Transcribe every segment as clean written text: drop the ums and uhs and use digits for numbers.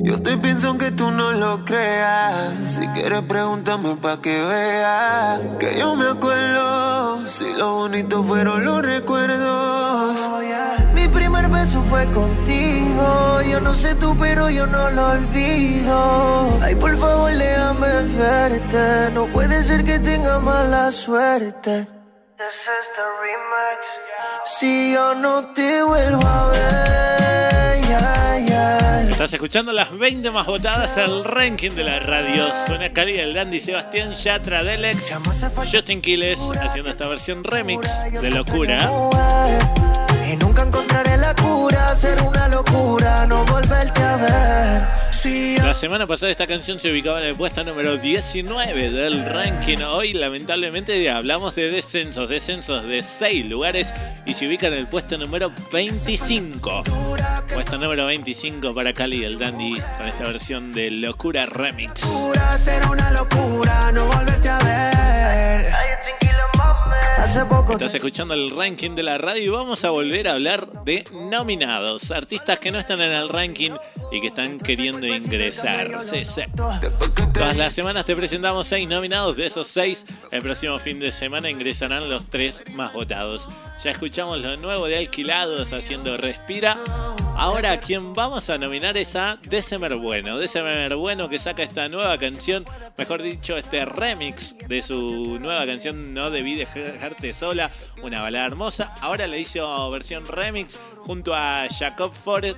Yo te pienso aunque tú no lo creas. Si quieres pregúntame pa' que veas que yo me acuerdo. Si lo bonito fueron los recuerdos. Mi primer beso fue contigo. Yo no sé tú, pero yo no lo olvido. Ay, por favor, déjame verte. No puede ser que tenga mala suerte. This is the remix. Si yo no te vuelvo a ver, yeah, yeah. Estás escuchando las 20 más votadas, el ranking de la radio. Suena Cali, el Dandy, Sebastián Yatra, Delex, Justin Quiles haciendo esta versión remix de Locura. Y nunca encontraré la cura, ser una locura, no volverte a ver. La semana pasada esta canción se ubicaba en el puesto número 19 del ranking. Hoy lamentablemente hablamos de descensos de 6 lugares y se ubica en el puesto número 25. Puesto número 25 para Cali, el Dandy, con esta versión de Locura Remix. Ser una locura, no volverte a ver. Hace poco Estás escuchando el ranking de la radio y vamos a volver a hablar de nominados. Artistas que no están en el ranking y que están queriendo ingresar. Sí, sí. Todas las semanas te presentamos 6 nominados. De esos 6, el próximo fin de semana ingresarán los 3 más votados. Ya escuchamos lo nuevo de Alquilados haciendo Respira. Ahora quien vamos a nominar es a December Bueno. December Bueno, que saca esta nueva canción, mejor dicho, este remix de su nueva canción No Debí Dejarte Sola, una balada hermosa. Ahora le hizo versión remix junto a Jacob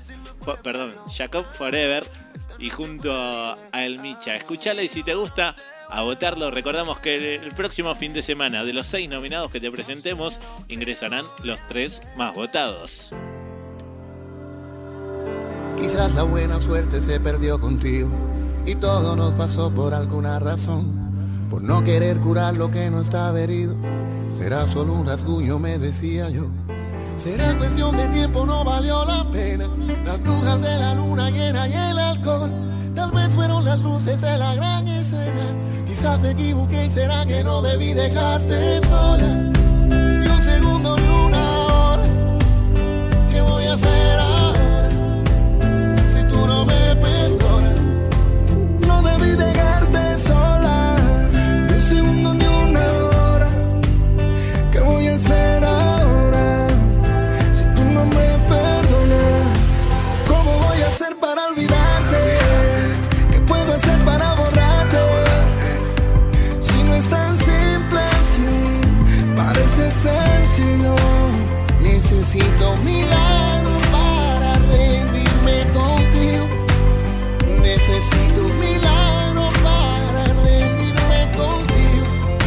Forever y junto a El Micha. Escúchala y si te gusta, a votarlo. Recordamos que el próximo fin de semana, de los 6 nominados que te presentemos, ingresarán los 3 más votados. Quizás la buena suerte se perdió contigo y todo nos pasó por alguna razón, por no querer curar lo que no estaba herido. Será solo un rasguño, me decía yo. Será cuestión de tiempo, no valió la pena. Las brujas de la luna llena y el alcohol, tal vez fueron las luces de la gran escena. Quizás me equivoqué y será que no debí dejarte sola. Ni un segundo ni una hora. ¿Qué voy a hacer ahora? Si tú no me perdonas, no debí dejarte sola. Ni un segundo ni una hora. ¿Qué voy a hacer ahora? Si tú no me perdonas, ¿cómo voy a hacer para olvidarte? ¿Qué puedo hacer para borrarte? Si no es tan simple así, parece sencillo. Necesito un milagro para rendirme contigo. Necesito un milagro para rendirme contigo.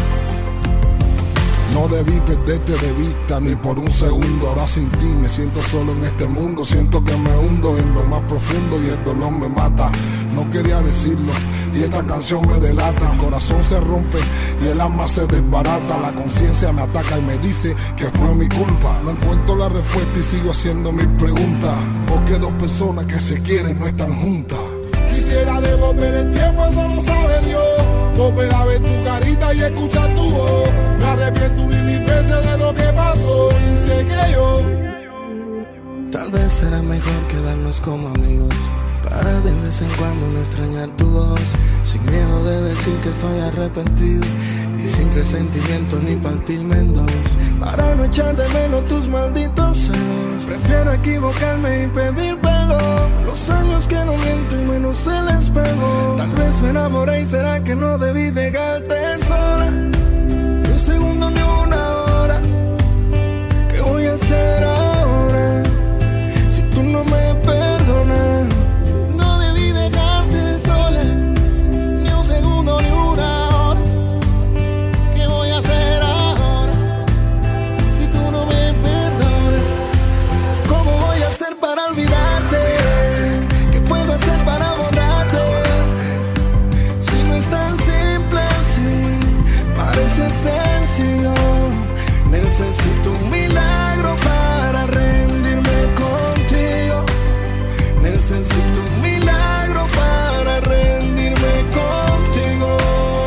No debí perderte de vista ni por un segundo. Ahora sin ti me siento solo en este mundo. Siento que me hundo en lo más profundo y el dolor me mata. No quería decirlo y esta canción me delata. El corazón se rompe y el alma se desbarata. La conciencia me ataca y me dice que fue mi culpa. No encuentro la respuesta y sigo haciendo mis preguntas. ¿Por qué dos personas que se quieren no están juntas? Quisiera devolver el tiempo, eso lo sabe Dios. Volver a ver tu carita y escuchar tu voz. Me arrepiento mil veces de lo que pasó y sé que yo. Tal vez será mejor quedarnos como amigos, para de vez en cuando no extrañar tu voz, sin miedo de decir que estoy arrepentido y sin resentimiento ni partirme en dos, para no echar de menos tus malditos celos. Prefiero equivocarme y pedir perdón. Los años que no miento y menos el espejo. Tal vez me enamoré y será que no debí dejarte sola. Ni un segundo ni una hora. ¿Qué voy a hacer ahora? Si tú no me perdonas, no debí dejarte sola. Ni un segundo ni una hora. ¿Qué voy a hacer ahora? Si tú no me perdonas, ¿cómo voy a hacer para olvidarte? ¿Qué puedo hacer para borrarte? Si no es tan simple así, parece sencillo. Necesito un milagro para rendirme contigo. Necesito un milagro para rendirme contigo.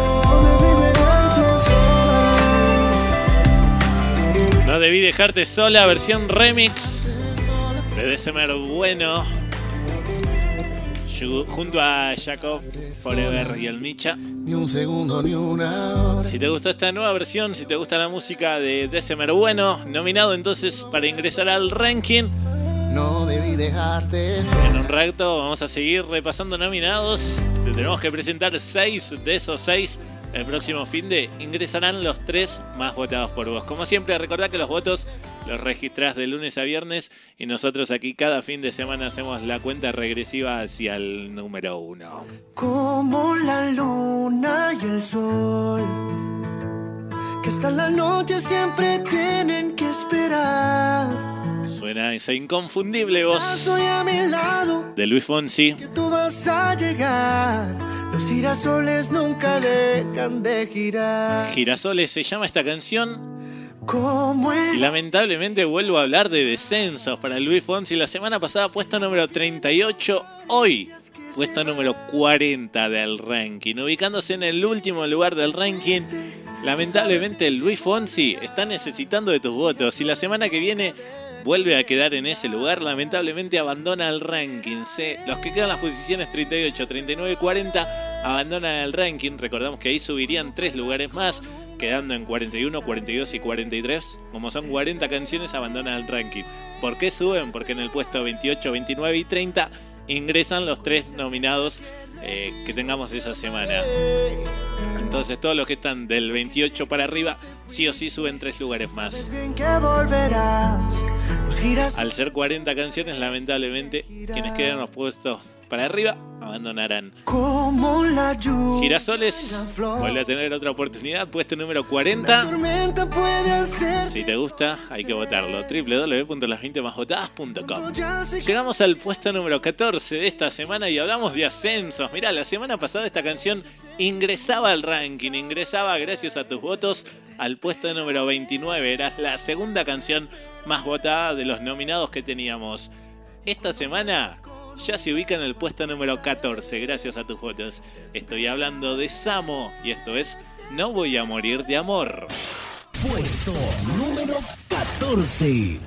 No debí dejarte sola, versión remix de December Bueno. junto a Jacob Forever y el Micha. Ni un segundo, ni una hora. Si te gustó esta nueva versión, si te gusta la música de December Bueno, nominado entonces para ingresar al ranking. No debí dejarte. En un rato vamos a seguir repasando nominados. Te tenemos que presentar 6 de esos 6. El próximo fin de ingresarán los 3 más votados por vos. Como siempre, recordá que los votos los registrás de lunes a viernes y nosotros aquí cada fin de semana hacemos la cuenta regresiva hacia el número 1. Como la luna y el sol, que hasta la noche siempre tienen que esperar. Suena esa inconfundible voz Estoy a mi lado, de Luis Fonsi. que tú vas a llegar. Los girasoles nunca dejan de girar. Girasoles se llama esta canción. Como Y el lamentablemente vuelvo a hablar de descensos para Luis Fonsi. La semana pasada puesto número 38, hoy puesto número 40 del ranking, ubicándose en el último lugar del ranking. Lamentablemente Luis Fonsi está necesitando de tus votos y la semana que viene vuelve a quedar en ese lugar. Lamentablemente abandona el ranking. Los que quedan en las posiciones 38, 39 y 40 abandonan el ranking. Recordamos que ahí subirían 3 lugares más, quedando en 41, 42 y 43. Como son 40 canciones, abandonan el ranking. ¿Por qué suben? Porque en el puesto 28, 29 y 30 ingresan los 3 nominados que tengamos esa semana. Entonces todos los que están del 28 para arriba sí o sí suben 3 lugares más. bien que volverás. Los giras Al ser 40 canciones, lamentablemente quienes quedan en los puestos para arriba abandonarán. como la lluvia. Girasoles vuelve a tener otra oportunidad, puesto número La 40. tormenta puede hacer. Si te gusta, hay que votarlo. www.las20másvotadas.com. Ya sé que Llegamos al puesto número 14 de esta semana y hablamos de ascensos. Mirá, la semana pasada esta canción ingresaba al ranking, ingresaba gracias a tus votos al puesto número 29. Era la segunda canción más votada de los nominados que teníamos. Esta semana ya se ubica en el puesto número 14 gracias a tus votos. Estoy hablando de Samo y esto es No voy a morir de amor. Puesto número 14.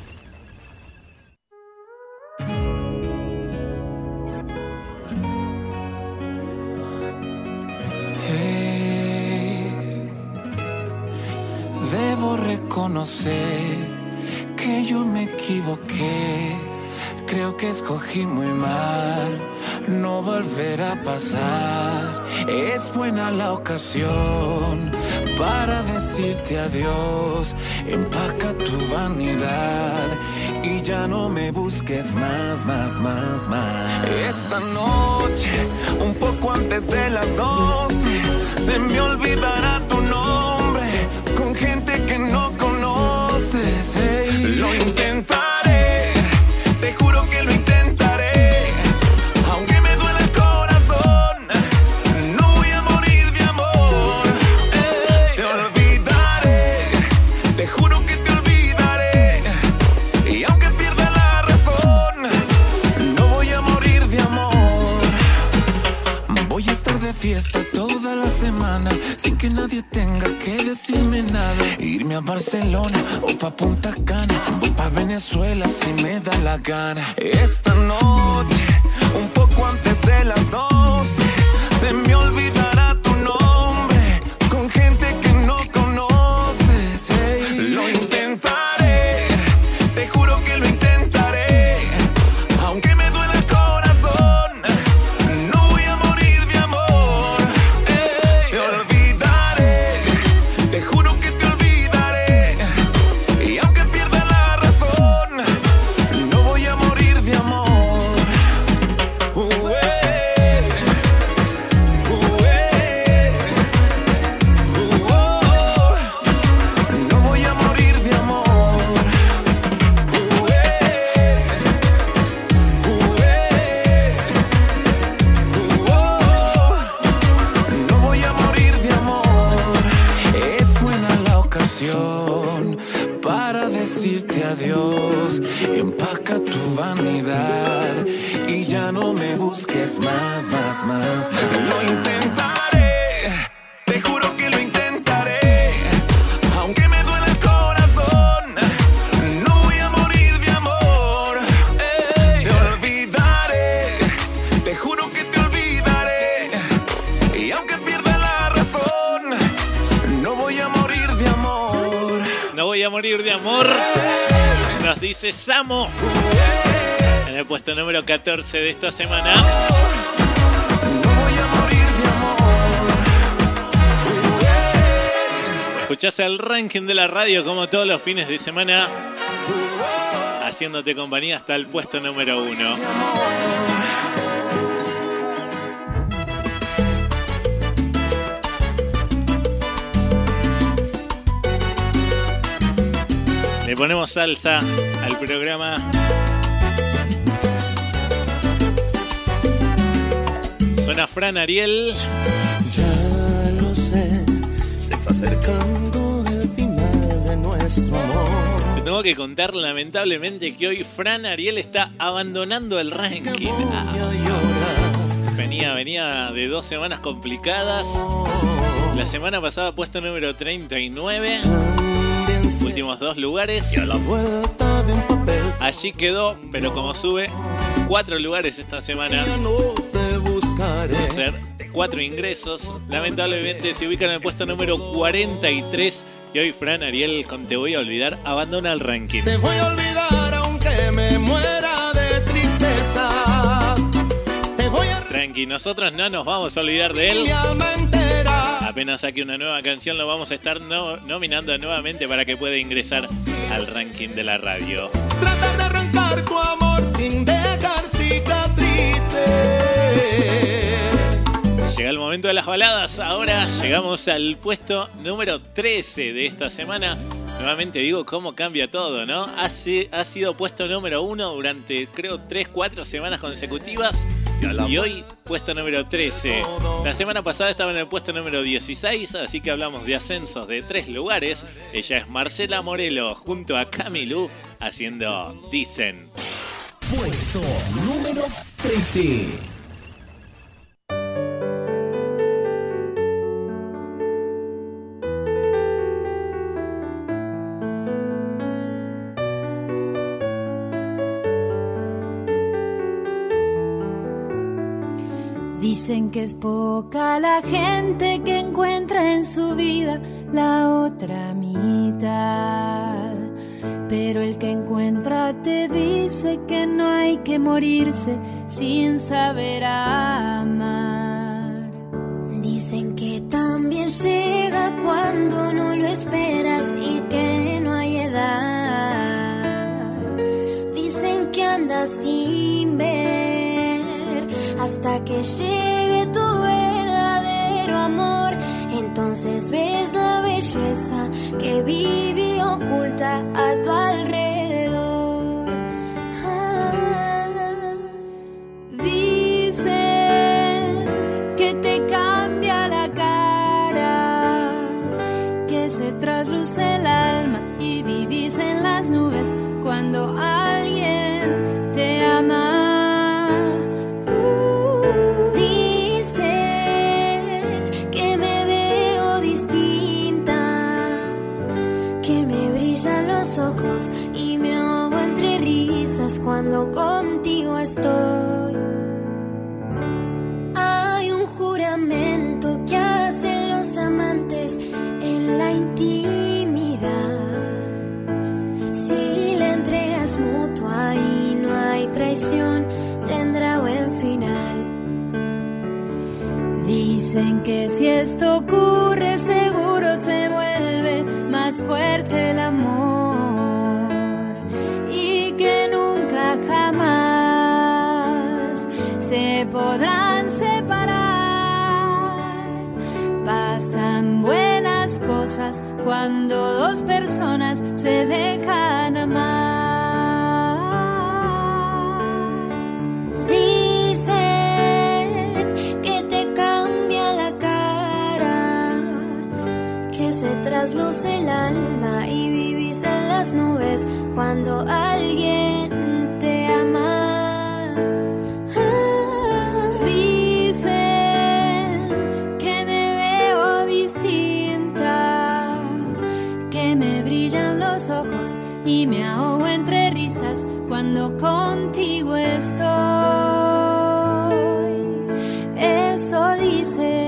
Debo reconocer que yo me equivoqué. Creo que escogí muy mal, no volverá a pasar. Es buena la ocasión para decirte adiós. Empaca tu vanidad y ya no me busques más. Esta noche, un poco antes de las 12, se me olvidará tu nombre con gente que no conoces. Hey, lo intentaré, te juro que lo intentaré. Aunque me duele el corazón, no voy a morir de amor. Te olvidaré, te juro que te olvidaré. Y aunque pierda la razón, no voy a morir de amor. Voy a estar de fiesta toda la semana, sin que nadie tenga que decirme nada. Irme a Barcelona o pa' Punta Cana, voy pa' Venezuela si me da la gana. Esta noche, un poco antes de las 12, se me olvidará tu nombre con gente que no conoces. Hey, lo intentaré, te juro que lo intentaré. Aunque me duele el corazón, no voy a morir de amor. Te olvidaré, te juro que te olvidaré. Y aunque pierda la razón, no voy a morir de amor. No voy a morir de amor. No voy a morir de amor. Es buena la ocasión para decirte adiós. Empaca tu vanidad y ya no me busques más. Lo intentaré, te juro que lo intentaré. Aunque me duele el corazón, no voy a morir de amor. Te olvidaré, te juro que te voy a morir de amor. Nos dice Samo. En el puesto número 14 de esta semana. Escuchás el ranking de la radio como todos los fines de semana, haciéndote compañía hasta el puesto número 1. Le ponemos salsa al programa. Suena Fran Ariel. Ya lo sé, se está acercando el final de nuestro amor. Te tengo que contar lamentablemente que hoy Fran Ariel está abandonando el ranking. Venía de 2 semanas complicadas. La semana pasada puesto número 39. Últimos 2 lugares. Allí quedó, pero como sube 4 lugares esta semana, por ser 4 ingresos, lamentablemente se ubica en el puesto número 43. Y hoy Fran Ariel con Te Voy a Olvidar abandona el ranking. Te voy a olvidar aunque me muera de tristeza. Te voy a... Tranqui, nosotros no nos vamos a olvidar de él. Apenas saque una nueva canción lo vamos a estar nominando nuevamente para que pueda ingresar al ranking de la radio. Trata de arrancar tu amor sin dejar cicatrices. Llega el momento de las baladas. Ahora llegamos al puesto número 13 de esta semana. Nuevamente digo cómo cambia todo, ¿no? Ha sido puesto número 1 durante creo 3-4 semanas consecutivas. Y hoy puesto número 13. La semana pasada estaba en el puesto número 16, así que hablamos de ascensos de 3 lugares. Ella es Marcela Morelo junto a Camilú haciendo Dicen. Puesto número 13. Dicen que es poca la gente que encuentra en su vida la otra mitad. Pero el que encuentra te dice que no hay que morirse sin saber amar. Dicen que también llega cuando no lo esperas y que no hay edad. Dicen que andas sin ver hasta que llegue tu verdadero amor. Entonces ves la belleza que vive oculta a tu alrededor. Dicen que te cambia la cara, que se trasluce el alma y vivís en las nubes cuando alguien te ama. Ojos y me ahogo entre risas cuando contigo estoy. Hay un juramento que hacen los amantes en la intimidad. Si la entrega es mutua y no hay traición, tendrá buen final. Dicen que si esto ocurre seguro se vuelve más fuerte el amor y que nunca jamás se podrán separar. Pasan buenas cosas cuando 2 personas se dejan amar. Se trasluce el alma y vivís en las nubes cuando alguien te ama. Dicen que me veo distinta, que me brillan los ojos y me ahogo entre risas cuando contigo estoy. Eso dice.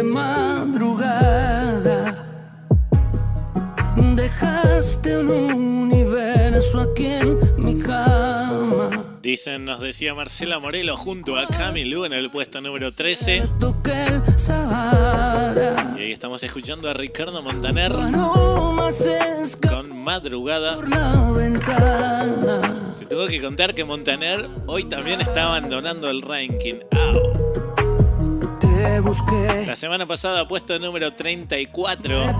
de madrugada. Dejaste un universo aquí en mi cama. Dicen, nos decía Marcela Morelo junto a Camilú en el puesto número 13. Y ahí estamos escuchando a Ricardo Montaner con Madrugada. Te tengo que contar que Montaner hoy también está abandonando el ranking. ¡Au! La semana pasada puesto número 34.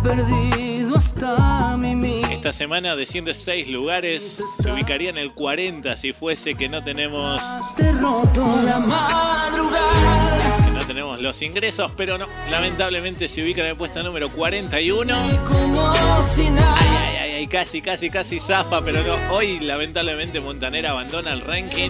Esta semana desciende 6 lugares. Se ubicaría en el 40 si fuese que no tenemos los ingresos, pero no, lamentablemente se ubica en el puesto número 41. Ay, casi zafa, pero no. Hoy lamentablemente Montaner abandona el ranking.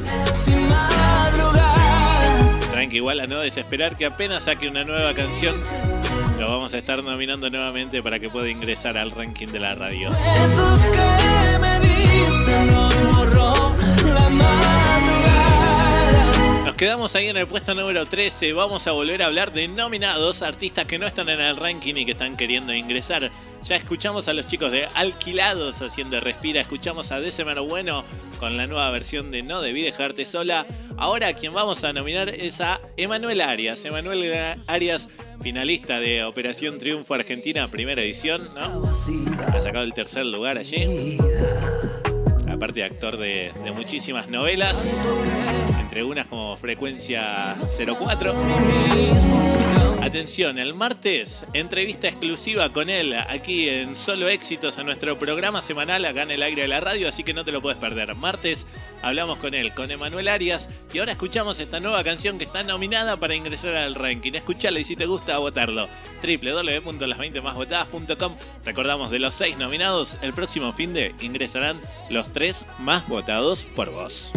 Tranqui, igual a no desesperar, que apenas saque una nueva canción lo vamos a estar nominando nuevamente para que pueda ingresar al ranking de la radio. Esos que me diste nos borró la madrugada. Nos quedamos ahí en el puesto número 13. Vamos a volver a hablar de nominados, artistas que no están en el ranking y que están queriendo ingresar. Ya escuchamos a los chicos de Alquilados haciendo Respira, escuchamos a Decemar Bueno con la nueva versión de No Debí Dejarte Sola. Ahora a quien vamos a nominar es a Emanuel Arias. Emanuel Arias, finalista de Operación Triunfo Argentina, primera edición, ¿no? Ha sacado el tercer lugar allí. Aparte de actor de muchísimas novelas, entre unas como Frecuencia 04. Atención, el martes, entrevista exclusiva con él aquí en Solo Éxitos, en nuestro programa semanal acá en el aire de la radio, así que no te lo puedes perder. Martes hablamos con él, con Emanuel Arias, y ahora escuchamos esta nueva canción que está nominada para ingresar al ranking. Escuchala y si te gusta, votarlo. www.las20másvotadas.com. Recordamos, de los 6 nominados, el próximo finde ingresarán los 3 más votados por vos.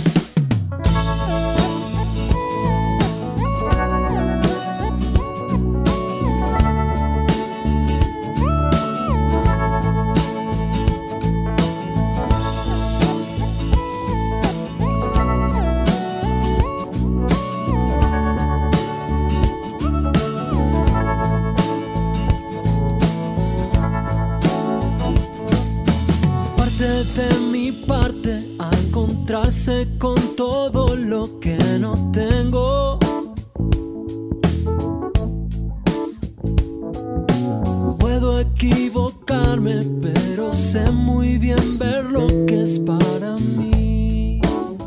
De mi parte a encontrarse con todo lo que no tengo. Puedo equivocarme, pero sé muy bien ver lo que es para mí.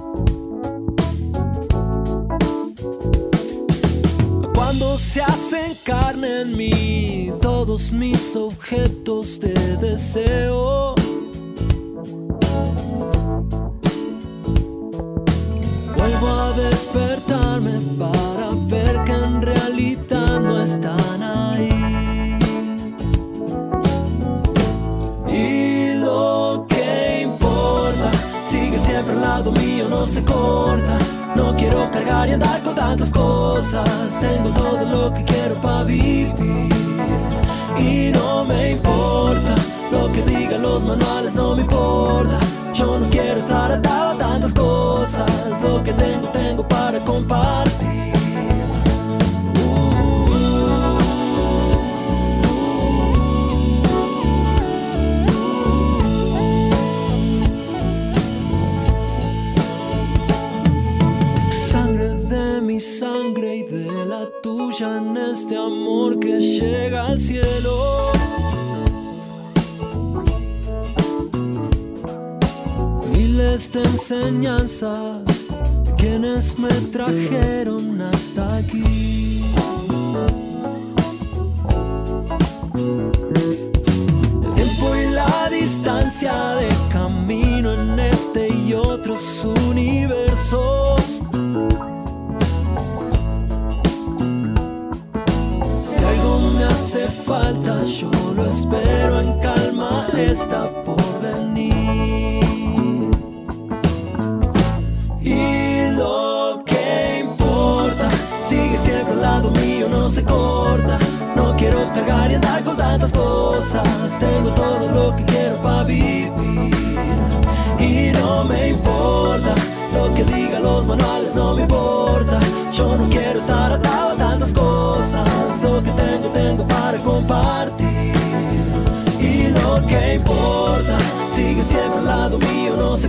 Cuando se hacen carne en mí todos mis objetos de deseo, vuelvo a despertarme para ver que en realidad no están ahí. Y lo que importa sigue siempre al lado mío, no se corta. No quiero cargar y andar con tantas cosas. Tengo todo lo que quiero para vivir. Y no me importa lo que digan los manuales, no me importa. Yo no quiero estar atado a tantas cosas. Lo que tengo para compartir. Sangre de mi sangre y de la tuya en este amor que llega al cielo. Miles de enseñanzas de quienes me trajeron hasta aquí. El tiempo y la distancia de camino en este y otros universos. Si algo me hace falta, yo lo espero en calma, está por venir. Y lo que importa sigue siempre al lado mío, no se corta. No quiero cargar y andar con tantas cosas. Tengo todo lo que quiero para vivir. Y no me importa lo que digan los manuales, no me importa. Yo no quiero estar atado a tantas cosas. Lo que tengo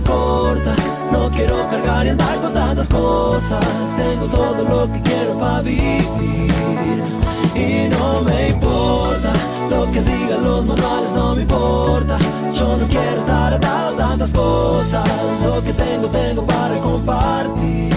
corta. No quiero cargar y andar con tantas cosas. Tengo todo lo que quiero para vivir y no me importa lo que digan los manuales, no me importa. Yo no quiero estar atado a tantas cosas. Lo que tengo para compartir.